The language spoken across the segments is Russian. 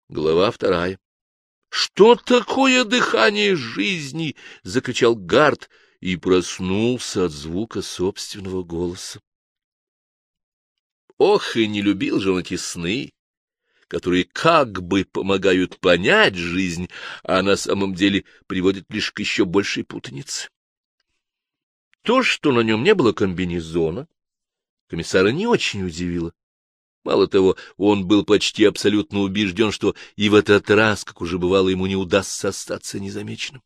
Глава 2. «Что такое дыхание жизни?» — закричал Гарт и проснулся от звука собственного голоса. Ох, и не любил же он эти сны, которые как бы помогают понять жизнь, а на самом деле приводят лишь к еще большей путанице. То, что на нем не было комбинезона, комиссара не очень удивило. Мало того, он был почти абсолютно убежден, что и в этот раз, как уже бывало, ему не удастся остаться незамеченным.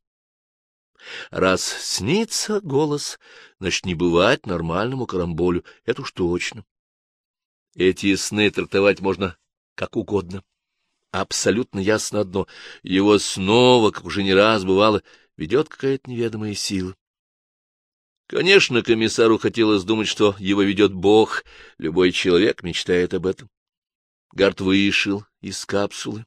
Раз снится голос, значит, не бывать нормальному карамболю, это уж точно. Эти сны трактовать можно как угодно. Абсолютно ясно одно — его снова, как уже не раз бывало, ведет какая-то неведомая сила. Конечно, комиссару хотелось думать, что его ведет Бог, любой человек мечтает об этом. Гарт вышел из капсулы.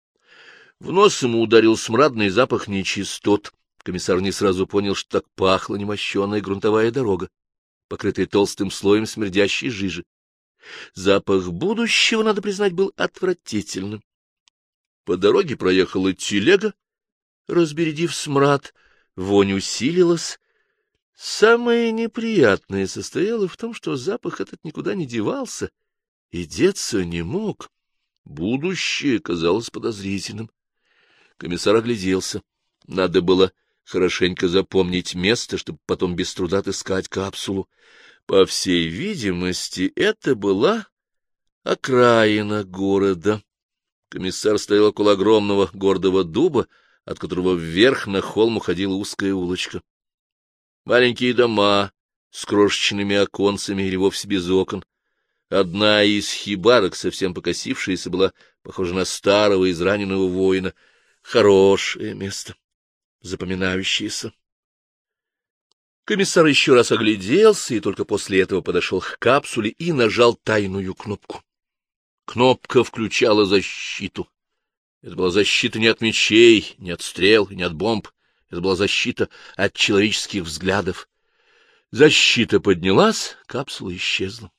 В нос ему ударил смрадный запах нечистот. Комиссар не сразу понял, что так пахла немощенная грунтовая дорога, покрытая толстым слоем смердящей жижи. Запах будущего, надо признать, был отвратительным. По дороге проехала телега, разбередив смрад, вонь усилилась. Самое неприятное состояло в том, что запах этот никуда не девался и деться не мог. Будущее казалось подозрительным. Комиссар огляделся. Надо было хорошенько запомнить место, чтобы потом без труда отыскать капсулу. По всей видимости, это была окраина города. Комиссар стоял около огромного гордого дуба, от которого вверх на холм уходила узкая улочка. Маленькие дома с крошечными оконцами или вовсе без окон. Одна из хибарок, совсем покосившаяся, была похожа на старого израненного воина. Хорошее место, запоминающееся. Комиссар еще раз огляделся и только после этого подошел к капсуле и нажал тайную кнопку. Кнопка включала защиту. Это была защита не от мечей, не от стрел, не от бомб. Это была защита от человеческих взглядов. Защита поднялась, капсула исчезла.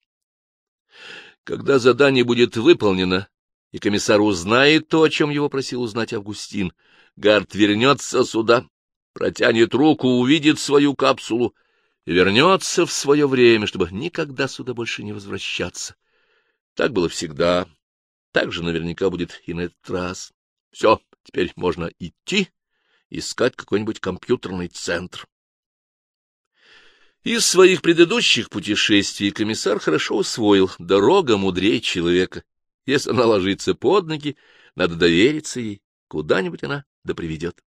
Когда задание будет выполнено, и комиссар узнает то, о чем его просил узнать Августин, Гарт вернется сюда, протянет руку, увидит свою капсулу и вернется в свое время, чтобы никогда сюда больше не возвращаться. Так было всегда, так же наверняка будет и на этот раз. Все, теперь можно идти, искать какой-нибудь компьютерный центр. Из своих предыдущих путешествий комиссар хорошо усвоил: дорога мудрее человека. Если она ложится под ноги, надо довериться ей, куда-нибудь она да приведет.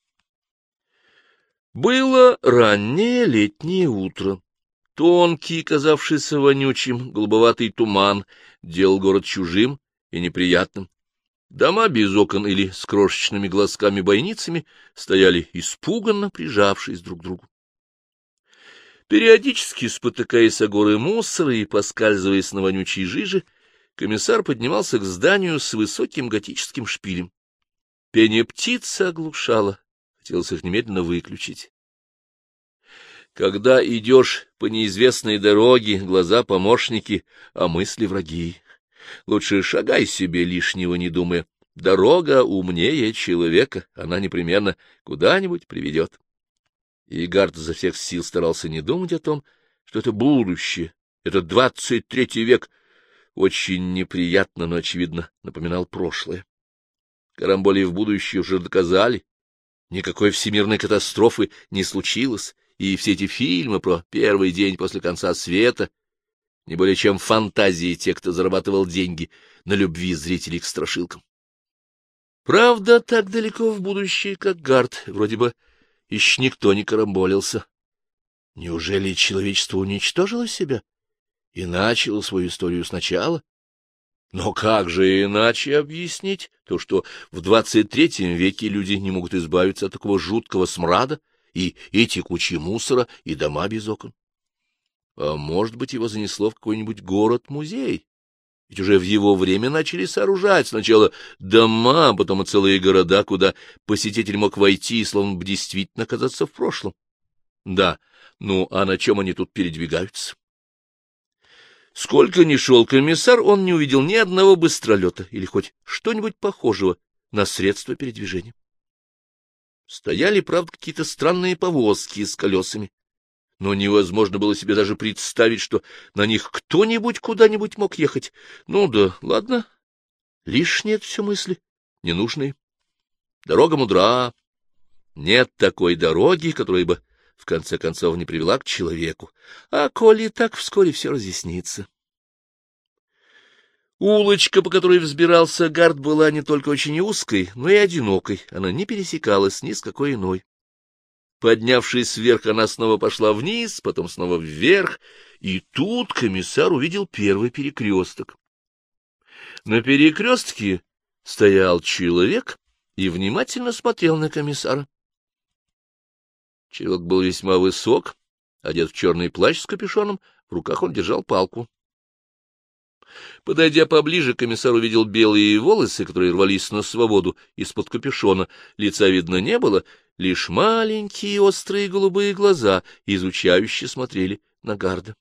Было раннее летнее утро. Тонкий, казавшийся вонючим, голубоватый туман делал город чужим и неприятным. Дома без окон или с крошечными глазками-бойницами стояли испуганно, прижавшись друг к другу. Периодически, спотыкаясь о горы мусора и поскальзываясь на вонючей жиже, комиссар поднимался к зданию с высоким готическим шпилем. Пение птицы оглушало, хотелось их немедленно выключить. Когда идешь по неизвестной дороге, глаза помощники, а мысли враги. Лучше шагай себе, лишнего не думая. Дорога умнее человека, она непременно куда-нибудь приведет. И Гарт изо всех сил старался не думать о том, что это будущее, это 23 век, очень неприятно, но, очевидно, напоминал прошлое. Карамболи в будущее уже доказали, никакой всемирной катастрофы не случилось, и все эти фильмы про первый день после конца света не более чем фантазии тех, кто зарабатывал деньги на любви зрителей к страшилкам. Правда, так далеко в будущее, как Гарт, вроде бы еще никто не карамболился. Неужели человечество уничтожило себя и начало свою историю сначала? Но как же иначе объяснить то, что в 23 веке люди не могут избавиться от такого жуткого смрада и эти кучи мусора и дома без окон? А может быть, его занесло в какой-нибудь город-музей? Ведь уже в его время начали сооружать сначала дома, а потом и целые города, куда посетитель мог войти и словно бы действительно оказаться в прошлом. Да, ну а на чем они тут передвигаются? Сколько ни шел комиссар, он не увидел ни одного быстролета или хоть что-нибудь похожего на средство передвижения. Стояли, правда, какие-то странные повозки с колесами, но невозможно было себе даже представить, что на них кто-нибудь куда-нибудь мог ехать. Ну да, ладно, лишние это все мысли, ненужные. Дорога мудра. Нет такой дороги, которая бы в конце концов не привела к человеку, а коли так, вскоре все разъяснится. Улочка, по которой взбирался Гард, была не только очень узкой, но и одинокой, она не пересекалась ни с какой иной. Поднявшись вверх, она снова пошла вниз, потом снова вверх, и тут комиссар увидел первый перекресток. На перекрестке стоял человек и внимательно смотрел на комиссара. Человек был весьма высок, одет в черный плащ с капюшоном, в руках он держал палку. Подойдя поближе, комиссар увидел белые волосы, которые рвались на свободу из-под капюшона. Лица видно не было, лишь маленькие острые голубые глаза изучающе смотрели на Гарда.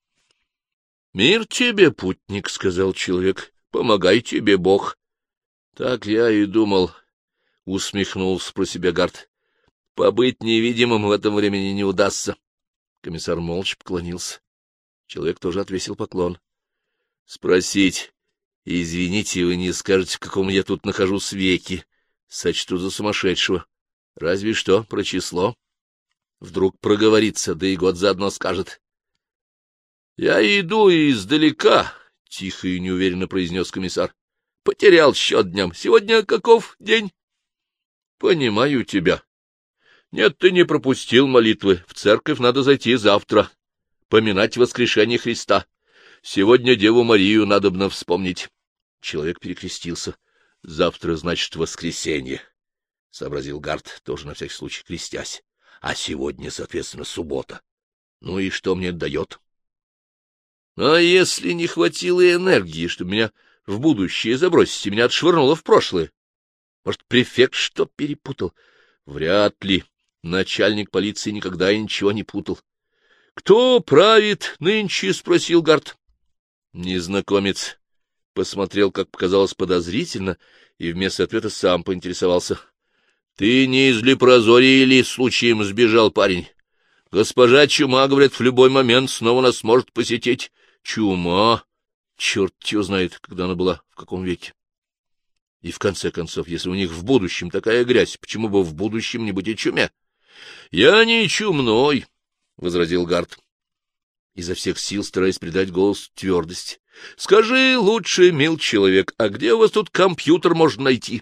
— Мир тебе, путник, — сказал человек, — помогай тебе Бог. — Так я и думал, — усмехнулся про себя Гард. — Побыть невидимым в этом времени не удастся. Комиссар молча поклонился. Человек тоже отвесил поклон. — Спросить: извините, вы не скажете, в каком я тут нахожусь веке? Сочту за сумасшедшего. Разве что про число. Вдруг проговорится, да и год заодно скажет. — Я иду издалека, — тихо и неуверенно произнес комиссар. — Потерял счет дням. Сегодня каков день? — Понимаю тебя. Нет, ты не пропустил молитвы. В церковь надо зайти завтра, поминать воскрешение Христа. Сегодня Деву Марию надобно вспомнить. Человек перекрестился. — Завтра, значит, воскресенье, — сообразил Гард, тоже на всякий случай крестясь. — А сегодня, соответственно, суббота. Ну и что мне дает? — А если не хватило энергии, чтобы меня в будущее забросить, и меня отшвырнуло в прошлое? Может, префект что перепутал? Вряд ли. Начальник полиции никогда и ничего не путал. — Кто правит нынче? — спросил Гард. Незнакомец посмотрел, как показалось, подозрительно, и вместо ответа сам поинтересовался. — Ты не из Лепрозория или случаем сбежал парень? Госпожа Чума, говорят, в любой момент снова нас может посетить. Чума? Черт его знает, когда она была, в каком веке. И в конце концов, если у них в будущем такая грязь, почему бы в будущем не быть и чуме? — Я не чумной, — возразил Гард, изо всех сил стараясь придать голосу твердость. — Скажи лучше, мил человек, а где у вас тут компьютер можно найти?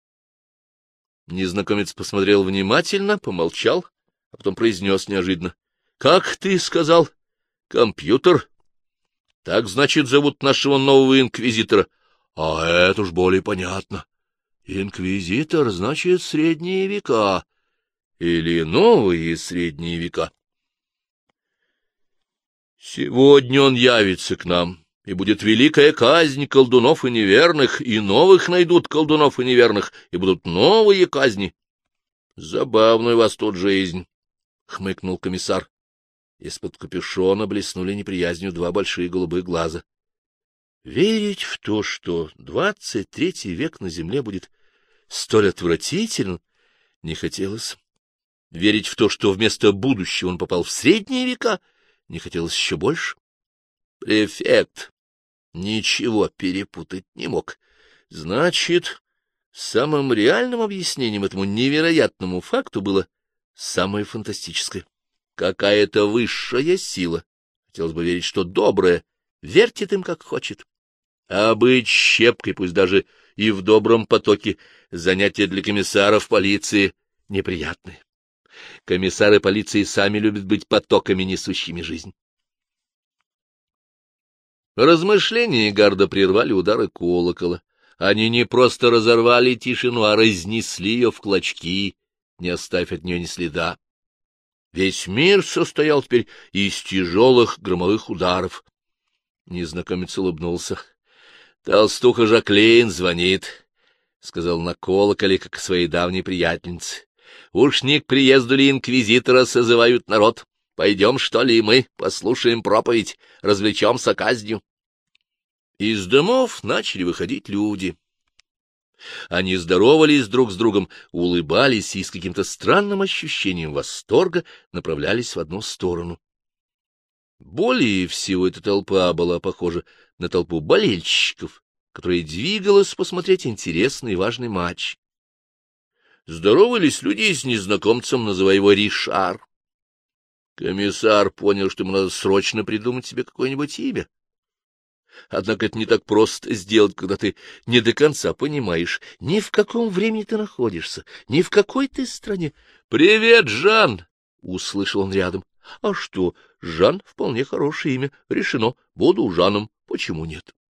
Незнакомец посмотрел внимательно, помолчал, а потом произнес неожиданно. — Как ты сказал? Компьютер? Так, значит, зовут нашего нового инквизитора. — А это уж более понятно. Инквизитор, значит, средние века. Или новые средние века. Сегодня он явится к нам, и будет великая казнь колдунов и неверных, и новых найдут колдунов и неверных, и будут новые казни. — Забавная у вас тут жизнь, — хмыкнул комиссар. Из-под капюшона блеснули неприязнью два большие голубых глаза. Верить в то, что 23 век на земле будет столь отвратителен, не хотелось. Верить в то, что вместо будущего он попал в средние века, не хотелось еще больше. Префект ничего перепутать не мог. Значит, самым реальным объяснением этому невероятному факту было самое фантастическое. Какая-то высшая сила, хотелось бы верить, что добрая, вертит им как хочет. А быть щепкой, пусть даже и в добром потоке, занятие для комиссаров полиции неприятное. Комиссары полиции сами любят быть потоками, несущими жизнь. Размышления Гарда прервали удары колокола. Они не просто разорвали тишину, а разнесли ее в клочки, не оставив от нее ни следа. Весь мир состоял теперь из тяжелых громовых ударов. Незнакомец улыбнулся. — Толстуха Жаклин звонит, — сказал на колоколе, как своей давней приятельнице. — Уж не к приезду ли инквизитора созывают народ? Пойдем, что ли, мы послушаем проповедь, развлечемся казнью. Из домов начали выходить люди. Они здоровались друг с другом, улыбались и с каким-то странным ощущением восторга направлялись в одну сторону. Более всего эта толпа была похожа на толпу болельщиков, которая двигалась посмотреть интересный и важный матч. Здоровались люди с незнакомцем, называя его Ришар. Комиссар понял, что ему надо срочно придумать себе какое-нибудь имя. Однако это не так просто сделать, когда ты не до конца понимаешь, ни в каком времени ты находишься, ни в какой ты стране. — Привет, Жан! — услышал он рядом. — А что, Жан — вполне хорошее имя. Решено. Буду Жаном. Почему нет?